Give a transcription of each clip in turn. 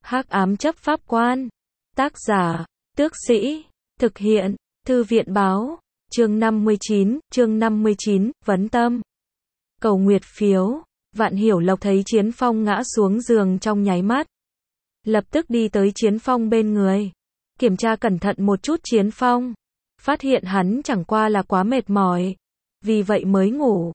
Hắc ám chấp pháp quan. Tác giả, Tước Sĩ. Thực hiện, Thư viện báo. Chương 59, vấn tâm. Cầu nguyệt phiếu. Vạn Hiểu Lộc thấy Chiến Phong ngã xuống giường trong nháy mắt. Lập tức đi tới Chiến Phong bên người. Kiểm tra cẩn thận một chút Chiến Phong. Phát hiện hắn chẳng qua là quá mệt mỏi. Vì vậy mới ngủ.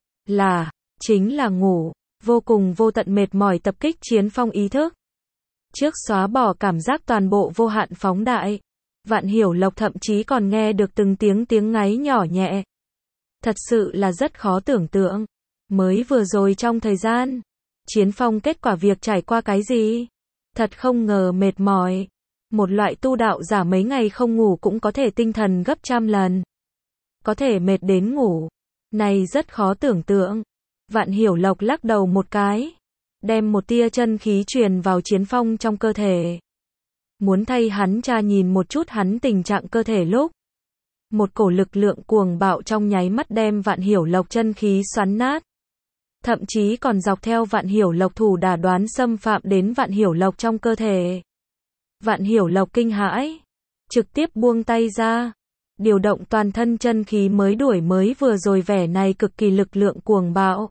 Chính là ngủ. Vô cùng vô tận mệt mỏi tập kích Chiến Phong ý thức. Trước xóa bỏ cảm giác toàn bộ vô hạn phóng đại. Vạn Hiểu Lộc thậm chí còn nghe được từng tiếng ngáy nhỏ nhẹ. Thật sự là rất khó tưởng tượng. Mới vừa rồi trong thời gian, Chiến Phong kết quả việc trải qua cái gì? Thật không ngờ mệt mỏi. Một loại tu đạo giả mấy ngày không ngủ cũng có thể tinh thần gấp trăm lần. Có thể mệt đến ngủ. Này rất khó tưởng tượng. Vạn Hiểu Lộc lắc đầu một cái. Đem một tia chân khí truyền vào Chiến Phong trong cơ thể. Muốn thay hắn tra nhìn một chút hắn tình trạng cơ thể lúc. Một cổ lực lượng cuồng bạo trong nháy mắt đem Vạn Hiểu Lộc chân khí xoắn nát. Thậm chí còn dọc theo Vạn Hiểu Lộc thủ đả đoán xâm phạm đến Vạn Hiểu Lộc trong cơ thể. Vạn Hiểu Lộc kinh hãi. Trực tiếp buông tay ra. Điều động toàn thân chân khí mới vừa rồi vẻ này cực kỳ lực lượng cuồng bạo.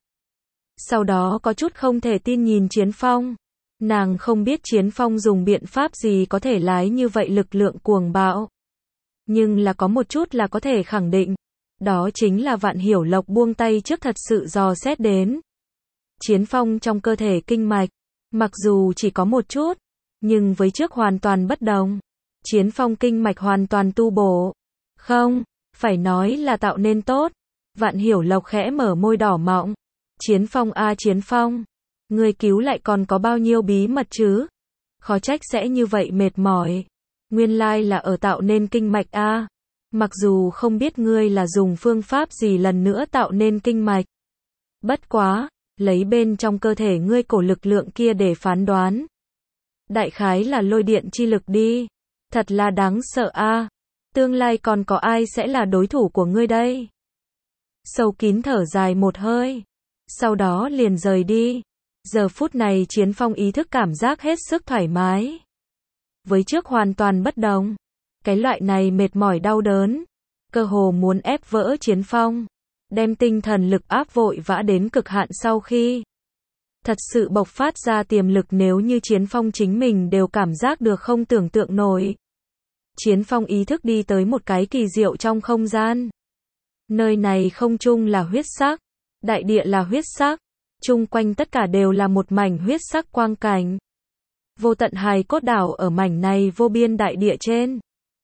Sau đó có chút không thể tin nhìn Chiến Phong. Nàng không biết Chiến Phong dùng biện pháp gì có thể lái như vậy lực lượng cuồng bạo. Nhưng là có một chút là có thể khẳng định. Đó chính là Vạn Hiểu Lộc buông tay trước thật sự dò xét đến. Chiến Phong trong cơ thể kinh mạch. Mặc dù chỉ có một chút. Nhưng với trước hoàn toàn bất đồng. Chiến Phong kinh mạch hoàn toàn tu bổ. Không, phải nói là tạo nên tốt. Vạn Hiểu Lộc khẽ mở môi đỏ mọng. Chiến Phong a Chiến Phong. Ngươi cứu lại còn có bao nhiêu bí mật chứ? Khó trách sẽ như vậy mệt mỏi. Nguyên lai là ở tạo nên kinh mạch a. Mặc dù không biết ngươi là dùng phương pháp gì lần nữa tạo nên kinh mạch. Bất quá, lấy bên trong cơ thể ngươi cổ lực lượng kia để phán đoán. Đại khái là lôi điện chi lực đi. Thật là đáng sợ a. Tương lai còn có ai sẽ là đối thủ của ngươi đây? Sâu kín thở dài một hơi. Sau đó liền rời đi. Giờ phút này Chiến Phong ý thức cảm giác hết sức thoải mái. Với trước hoàn toàn bất đồng. Cái loại này mệt mỏi đau đớn. Cơ hồ muốn ép vỡ Chiến Phong. Đem tinh thần lực áp vội vã đến cực hạn sau khi. Thật sự bộc phát ra tiềm lực nếu như Chiến Phong chính mình đều cảm giác được không tưởng tượng nổi. Chiến Phong ý thức đi tới một cái kỳ diệu trong không gian. Nơi này không trung là huyết sắc. Đại địa là huyết sắc. Chung quanh tất cả đều là một mảnh huyết sắc quang cảnh. Vô tận hài cốt đảo ở mảnh này vô biên đại địa trên.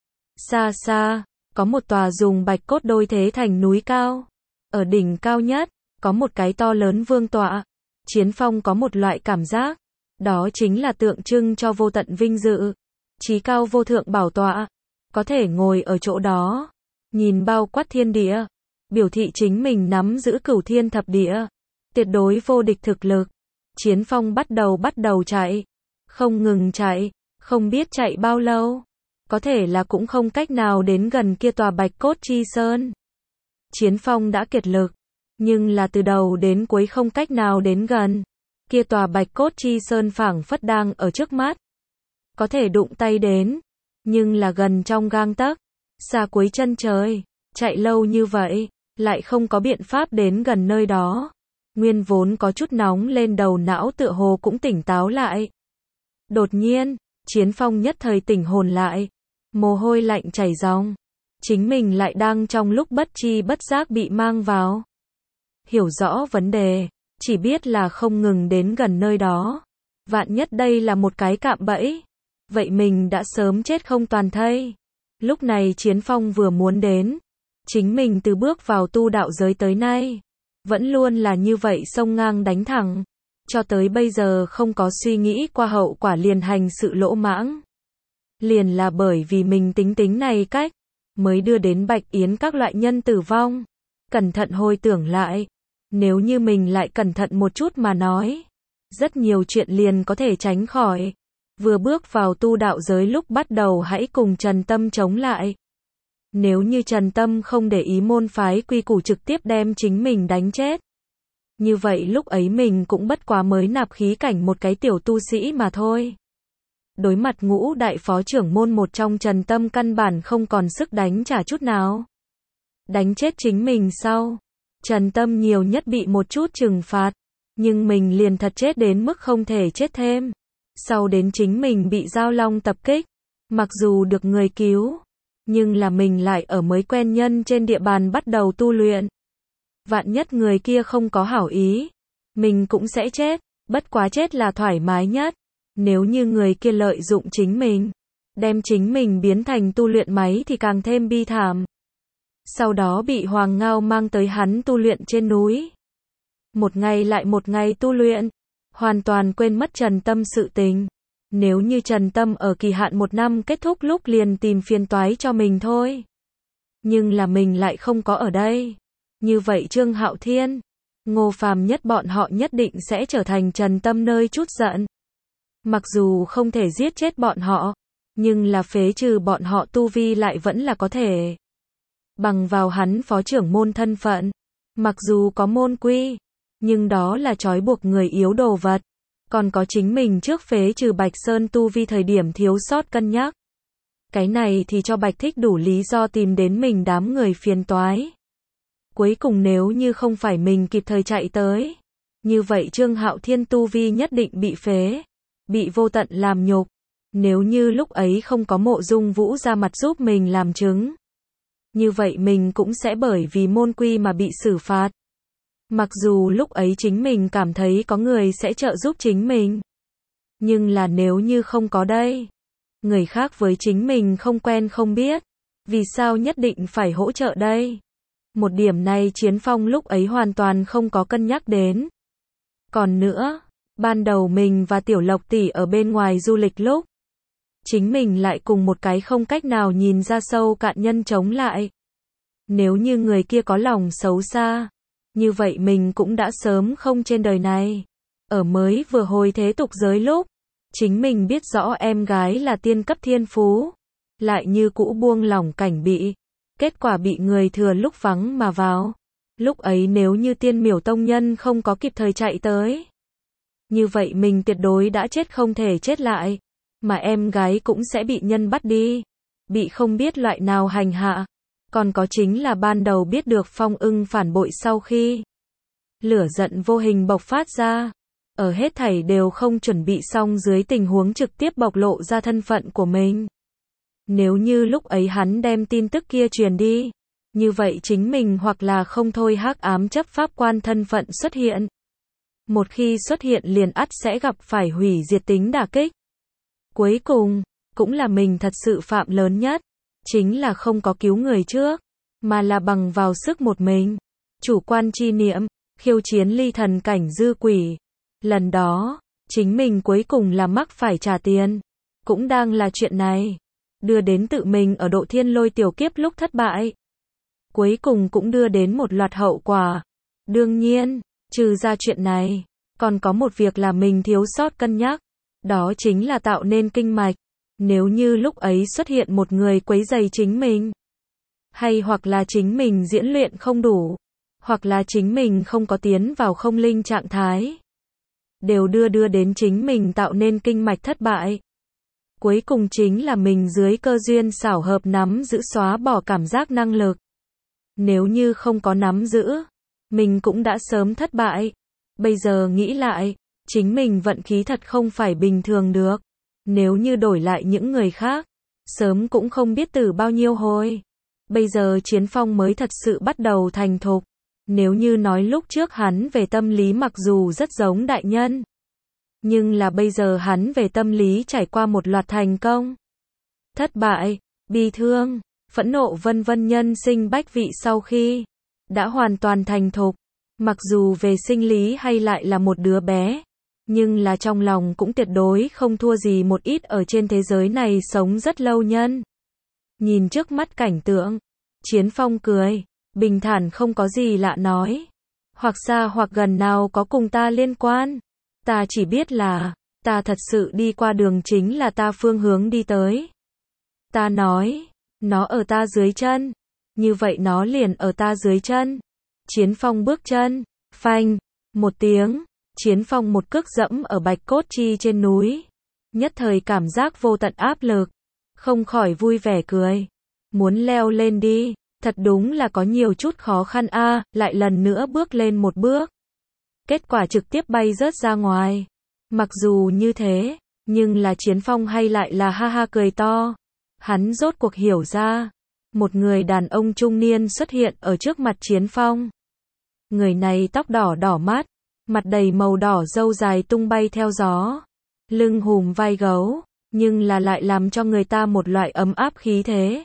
Xa xa, có một tòa dùng bạch cốt đôi thế thành núi cao. Ở đỉnh cao nhất, có một cái to lớn vương tọa. Chiến Phong có một loại cảm giác. Đó chính là tượng trưng cho vô tận vinh dự. Chí cao vô thượng bảo tọa. Có thể ngồi ở chỗ đó. Nhìn bao quát thiên địa. Biểu thị chính mình nắm giữ cửu thiên thập địa. Tuyệt đối vô địch thực lực. Chiến Phong bắt đầu chạy. Không ngừng chạy. Không biết chạy bao lâu. Có thể là cũng không cách nào đến gần kia tòa bạch cốt chi sơn. Chiến Phong đã kiệt lực. Nhưng là từ đầu đến cuối không cách nào đến gần. Kia tòa bạch cốt chi sơn phảng phất đang ở trước mắt. Có thể đụng tay đến. Nhưng là gần trong gang tấc. Xa cuối chân trời. Chạy lâu như vậy. Lại không có biện pháp đến gần nơi đó. Nguyên vốn có chút nóng lên đầu não tựa hồ cũng tỉnh táo lại. Đột nhiên, Chiến Phong nhất thời tỉnh hồn lại. Mồ hôi lạnh chảy ròng. Chính mình lại đang trong lúc bất tri bất giác bị mang vào. Hiểu rõ vấn đề. Chỉ biết là không ngừng đến gần nơi đó. Vạn nhất đây là một cái cạm bẫy. Vậy mình đã sớm chết không toàn thây. Lúc này Chiến Phong vừa muốn đến. Chính mình từ bước vào tu đạo giới tới nay. Vẫn luôn là như vậy xông ngang đánh thẳng. Cho tới bây giờ không có suy nghĩ qua hậu quả liền hành sự lỗ mãng. Liền là bởi vì mình tính này cách. Mới đưa đến Bạch Yến các loại nhân tử vong. Cẩn thận hồi tưởng lại. Nếu như mình lại cẩn thận một chút mà nói. Rất nhiều chuyện liền có thể tránh khỏi. Vừa bước vào tu đạo giới lúc bắt đầu hãy cùng Trần Tâm chống lại. Nếu như Trần Tâm không để ý môn phái quy củ trực tiếp đem chính mình đánh chết. Như vậy lúc ấy mình cũng bất quá mới nạp khí cảnh một cái tiểu tu sĩ mà thôi. Đối mặt ngũ đại phó trưởng môn một trong, Trần Tâm căn bản không còn sức đánh trả chút nào. Đánh chết chính mình sau, Trần Tâm nhiều nhất bị một chút trừng phạt, nhưng mình liền thật chết đến mức không thể chết thêm. Sau đến chính mình bị Giao Long tập kích, mặc dù được người cứu, nhưng là mình lại ở mới quen nhân trên địa bàn bắt đầu tu luyện. Vạn nhất người kia không có hảo ý, mình cũng sẽ chết, bất quá chết là thoải mái nhất. Nếu như người kia lợi dụng chính mình, đem chính mình biến thành tu luyện máy thì càng thêm bi thảm. Sau đó bị Hoàng Ngao mang tới hắn tu luyện trên núi. Một ngày lại một ngày tu luyện, hoàn toàn quên mất Trần Tâm sự tình. Nếu như Trần Tâm ở kỳ hạn 1 năm kết thúc lúc liền tìm phiền toái cho mình thôi. Nhưng là mình lại không có ở đây. Như vậy Trương Hạo Thiên, Ngô Phàm nhất bọn họ nhất định sẽ trở thành Trần Tâm nơi chút giận. Mặc dù không thể giết chết bọn họ, nhưng là phế trừ bọn họ tu vi lại vẫn là có thể. Bằng vào hắn phó trưởng môn thân phận, mặc dù có môn quy, nhưng đó là trói buộc người yếu đồ vật. Còn có chính mình trước phế trừ Bạch Sơn tu vi thời điểm thiếu sót cân nhắc. Cái này thì cho Bạch Thích đủ lý do tìm đến mình đám người phiền toái. Cuối cùng nếu như không phải mình kịp thời chạy tới, như vậy Trương Hạo Thiên tu vi nhất định bị phế, bị vô tận làm nhục. Nếu như lúc ấy không có Mộ Dung Vũ ra mặt giúp mình làm chứng, như vậy mình cũng sẽ bởi vì môn quy mà bị xử phạt. Mặc dù lúc ấy chính mình cảm thấy có người sẽ trợ giúp chính mình, nhưng là nếu như không có đây, người khác với chính mình không quen không biết, vì sao nhất định phải hỗ trợ đây? Một điểm này Chiến Phong lúc ấy hoàn toàn không có cân nhắc đến. Còn nữa, ban đầu mình và Tiểu Lộc tỷ ở bên ngoài du lịch lúc, chính mình lại cùng một cái không cách nào nhìn ra sâu cạn nhân chống lại. Nếu như người kia có lòng xấu xa, như vậy mình cũng đã sớm không trên đời này. Ở mới vừa hồi thế tục giới lúc, chính mình biết rõ em gái là tiên cấp thiên phú, lại như cũ buông lỏng cảnh bị. Kết quả bị người thừa lúc vắng mà vào. Lúc ấy nếu như Tiên Miểu tông nhân không có kịp thời chạy tới, như vậy mình tuyệt đối đã chết không thể chết lại. Mà em gái cũng sẽ bị nhân bắt đi, bị không biết loại nào hành hạ. Còn có chính là ban đầu biết được Phong Ưng phản bội sau khi lửa giận vô hình bộc phát ra, ở hết thảy đều không chuẩn bị xong dưới tình huống trực tiếp bộc lộ ra thân phận của mình. Nếu như lúc ấy hắn đem tin tức kia truyền đi, như vậy chính mình hoặc là không thôi hắc ám chấp pháp quan thân phận xuất hiện. Một khi xuất hiện liền ắt sẽ gặp phải hủy diệt tính đả kích. Cuối cùng, cũng là mình thật sự phạm lớn nhất, chính là không có cứu người trước, mà là bằng vào sức một mình, chủ quan chi niệm, khiêu chiến ly thần cảnh dư quỷ. Lần đó, chính mình cuối cùng là mắc phải trả tiền, cũng đang là chuyện này, đưa đến tự mình ở độ thiên lôi tiểu kiếp lúc thất bại. Cuối cùng cũng đưa đến một loạt hậu quả. Đương nhiên, trừ ra chuyện này, còn có một việc là mình thiếu sót cân nhắc, đó chính là tạo nên kinh mạch. Nếu như lúc ấy xuất hiện một người quấy rầy chính mình, hay hoặc là chính mình diễn luyện không đủ, hoặc là chính mình không có tiến vào không linh trạng thái, đều đưa đến chính mình tạo nên kinh mạch thất bại. Cuối cùng chính là mình dưới cơ duyên xảo hợp nắm giữ xóa bỏ cảm giác năng lực. Nếu như không có nắm giữ, mình cũng đã sớm thất bại. Bây giờ nghĩ lại, chính mình vận khí thật không phải bình thường được. Nếu như đổi lại những người khác, sớm cũng không biết từ bao nhiêu hồi. Bây giờ Chiến Phong mới thật sự bắt đầu thành thục. Nếu như nói lúc trước hắn về tâm lý mặc dù rất giống đại nhân, nhưng là bây giờ hắn về tâm lý trải qua một loạt thành công, thất bại, bi thương, phẫn nộ vân vân nhân sinh bách vị sau khi đã hoàn toàn thành thục. Mặc dù về sinh lý hay lại là một đứa bé, nhưng là trong lòng cũng tuyệt đối không thua gì một ít ở trên thế giới này sống rất lâu nhân. Nhìn trước mắt cảnh tượng, Chiến Phong cười, bình thản không có gì lạ nói. Hoặc xa hoặc gần nào có cùng ta liên quan. Ta chỉ biết là, ta thật sự đi qua đường chính là ta phương hướng đi tới. Ta nói, nó ở ta dưới chân. Như vậy nó liền ở ta dưới chân. Chiến Phong bước chân, phanh, một tiếng, Chiến Phong một cước dẫm ở Bạch Cốt Chi trên núi. nhất thời cảm giác vô tận áp lực, không khỏi vui vẻ cười. Muốn leo lên đi, thật đúng là có nhiều chút khó khăn a, lại lần nữa bước lên một bước. Kết quả trực tiếp bay rớt ra ngoài. Mặc dù như thế, nhưng là Chiến Phong hay lại là ha ha cười to. Hắn rốt cuộc hiểu ra, một người đàn ông trung niên xuất hiện ở trước mặt Chiến Phong. Người này tóc đỏ đỏ mắt, mặt đầy màu đỏ râu dài tung bay theo gió, lưng hùm vai gấu, nhưng là lại làm cho người ta một loại ấm áp khí thế.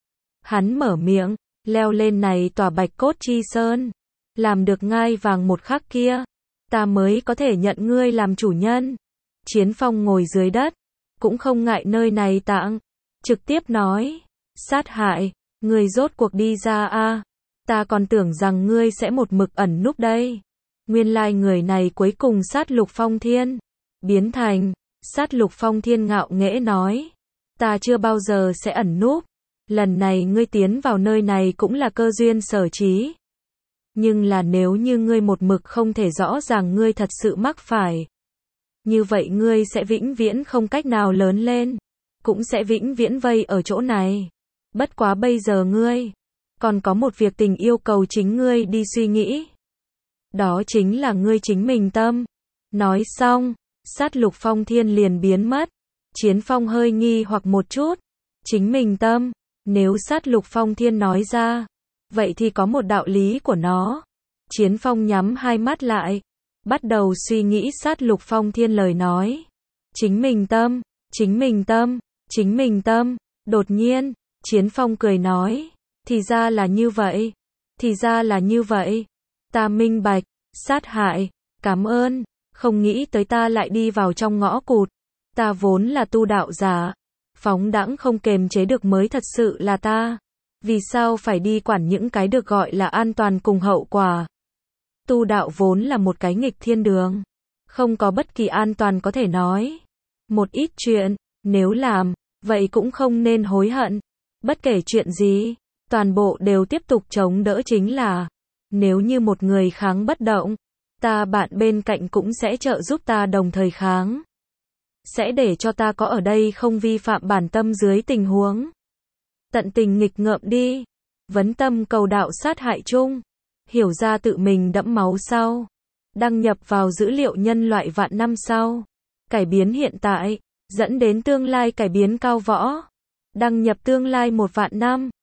Hắn mở miệng, leo lên này tòa Bạch Cốt Chi Sơn, làm được ngai vàng một khắc kia, ta mới có thể nhận ngươi làm chủ nhân. Chiến Phong ngồi dưới đất, cũng không ngại nơi này tặng, trực tiếp nói, sát hại, ngươi rốt cuộc đi ra a, ta còn tưởng rằng ngươi sẽ một mực ẩn núp đây. Nguyên lai người này cuối cùng sát Lục Phong Thiên, biến thành, sát Lục Phong Thiên ngạo nghễ nói, ta chưa bao giờ sẽ ẩn núp, lần này ngươi tiến vào nơi này cũng là cơ duyên sở trí. Nhưng là nếu như ngươi một mực không thể rõ ràng ngươi thật sự mắc phải, như vậy ngươi sẽ vĩnh viễn không cách nào lớn lên, cũng sẽ vĩnh viễn vây ở chỗ này. Bất quá bây giờ ngươi, còn có một việc tình yêu cầu chính ngươi đi suy nghĩ. Đó chính là ngươi chính mình tâm. Nói xong, sát Lục Phong Thiên liền biến mất. Chiến Phong hơi nghi hoặc một chút. Chính mình tâm, nếu sát Lục Phong Thiên nói ra, vậy thì có một đạo lý của nó. Chiến Phong nhắm hai mắt lại, bắt đầu suy nghĩ sát Lục Phong Thiên lời nói. Chính mình tâm, chính mình tâm, chính mình tâm. Đột nhiên, Chiến Phong cười nói, thì ra là như vậy, thì ra là như vậy. Ta minh bạch, sát hại, cảm ơn, không nghĩ tới ta lại đi vào trong ngõ cụt. Ta vốn là tu đạo giả, phóng đãng không kềm chế được mới thật sự là ta. Vì sao phải đi quản những cái được gọi là an toàn cùng hậu quả? Tu đạo vốn là một cái nghịch thiên đường, không có bất kỳ an toàn có thể nói. Một ít chuyện, nếu làm, vậy cũng không nên hối hận. Bất kể chuyện gì, toàn bộ đều tiếp tục chống đỡ chính là. Nếu như một người kháng bất động, ta bạn bên cạnh cũng sẽ trợ giúp ta đồng thời kháng. Sẽ để cho ta có ở đây không vi phạm bản tâm dưới tình huống. Tận tình nghịch ngợm đi. Vấn tâm cầu đạo sát hại chung. Hiểu ra tự mình đẫm máu sau. Đăng nhập vào dữ liệu nhân loại vạn năm sau. Cải biến hiện tại, dẫn đến tương lai cải biến cao võ. Đăng nhập tương lai 1 vạn năm.